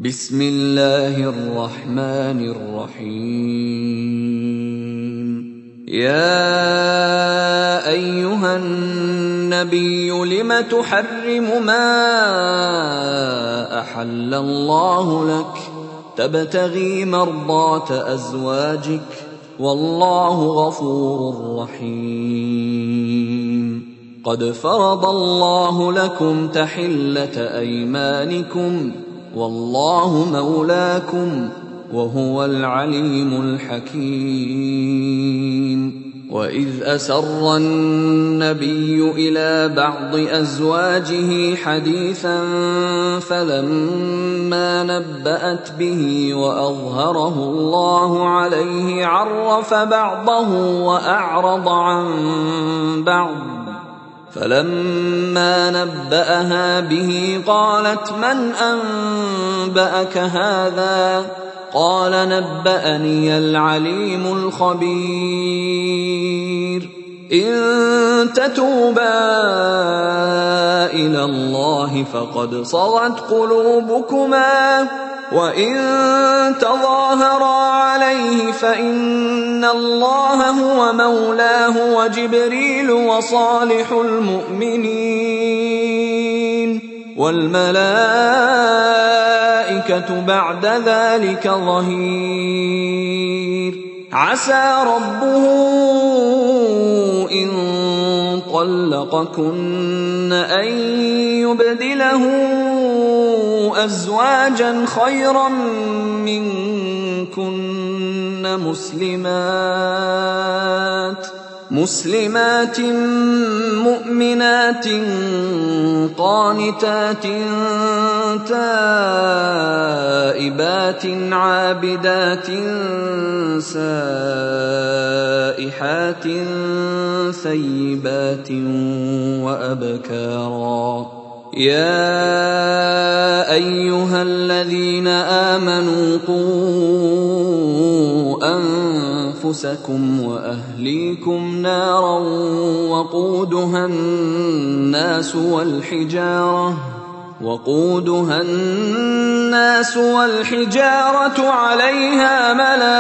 بسم الله الرحمن الرحيم. يا أيها النبي لم تحرم ما أحل الله لك تبتغي مرضات أزواجك والله غفور رحيم. قد فرض الله لكم تحلة أيمانكم والله مولاكم وهو العليم الحكيم. وإذ أسر النبي إلى بعض أزواجه حديثا فلما نبأت به وأظهره الله عليه عرف بعضه وأعرض عن بعض، فلما نبأها به قالت من أنبأك هذا؟ قال نبأني العليم الخبير. إن تتوبا إلى الله فقد صغت قلوبكما وإن تظاهرا عليه فإن الله هو مولاه وجبريل وصالح المؤمنين والملائكة بعد ذلك ظهير. عسى ربه إن طلقكن أن يبدله أزواجا خيرا منكن مسلمات مؤمنات قانتات تائبات عابدات سائحات ثيبات وأبكارا. يا أيها الذين آمنوا قوا أنفسكم وأهليكم نارا وقودها الناس والحجارة عليها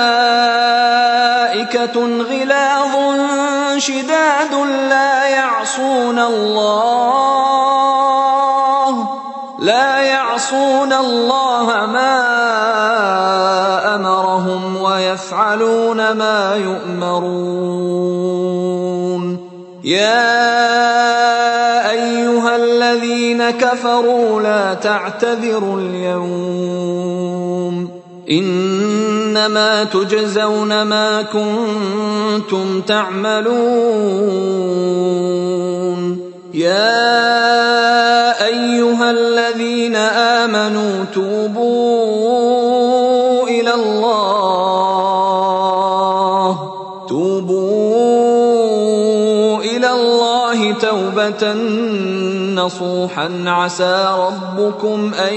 ملائكة غلاظ شداد لا يعصون الله ما أمرهم ويفعلون ما يؤمرون. يا أيها الذين كفروا لا تعتذروا اليوم إنما تجزون ما كنتم تعملون. يا أيها الذين آمنوا توبوا إلى الله توبة نصوحا عسى ربكم أن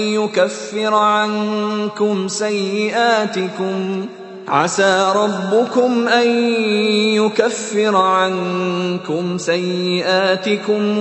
يكفر عنكم سيئاتكم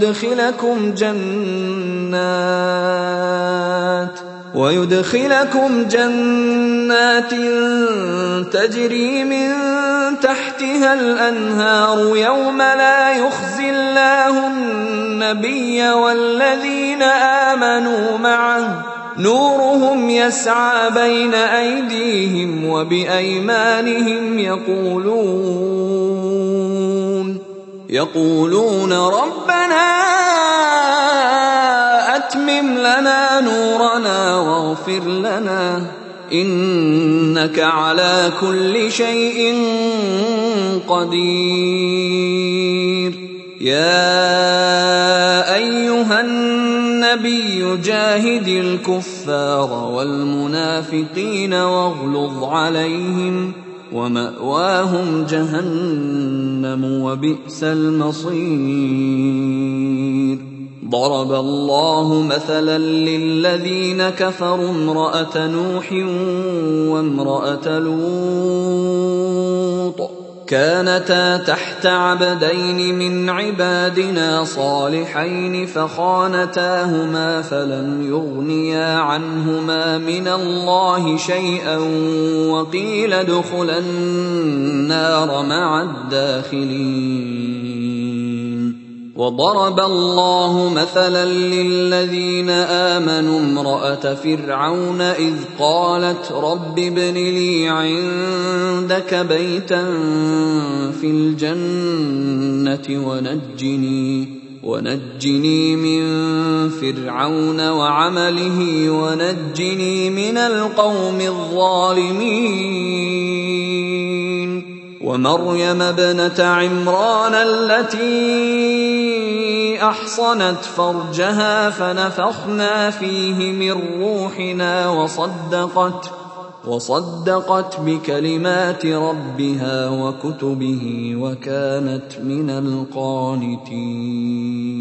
ويدخلكم جنات تجري من تحتها الأنهار يوم لا يخزي الله النبي والذين آمنوا معه نورهم يسعى بين أيديهم وبأيمانهم يقولون ربنا أتمم لنا نورنا واغفر لنا إنك على كل شيء قدير. يا أيها النبي جاهد الكفار والمنافقين واغلظ عليهم ومأواهم جهنم وبئس المصير. ضرب الله مثلا للذين كفروا امرأة نوح وامرأة لوط كانتا تحت عبدين من عبادنا صالحين فخانتاهما فلم يغنيا عنهما من الله شيئا وقيل ادخلا النار مع الداخلين. وضرب الله مثلا للذين آمنوا امرأة فرعون إذ قالت رب ابن لي عندك بيتا في الجنة ونجني من فرعون وعمله ونجني من القوم الظالمين. ومريم ابنة عمران التي أحصنت فرجها فنفخنا فيه من روحنا وصدقت بكلمات ربها وكتبه وكانت من القانتين.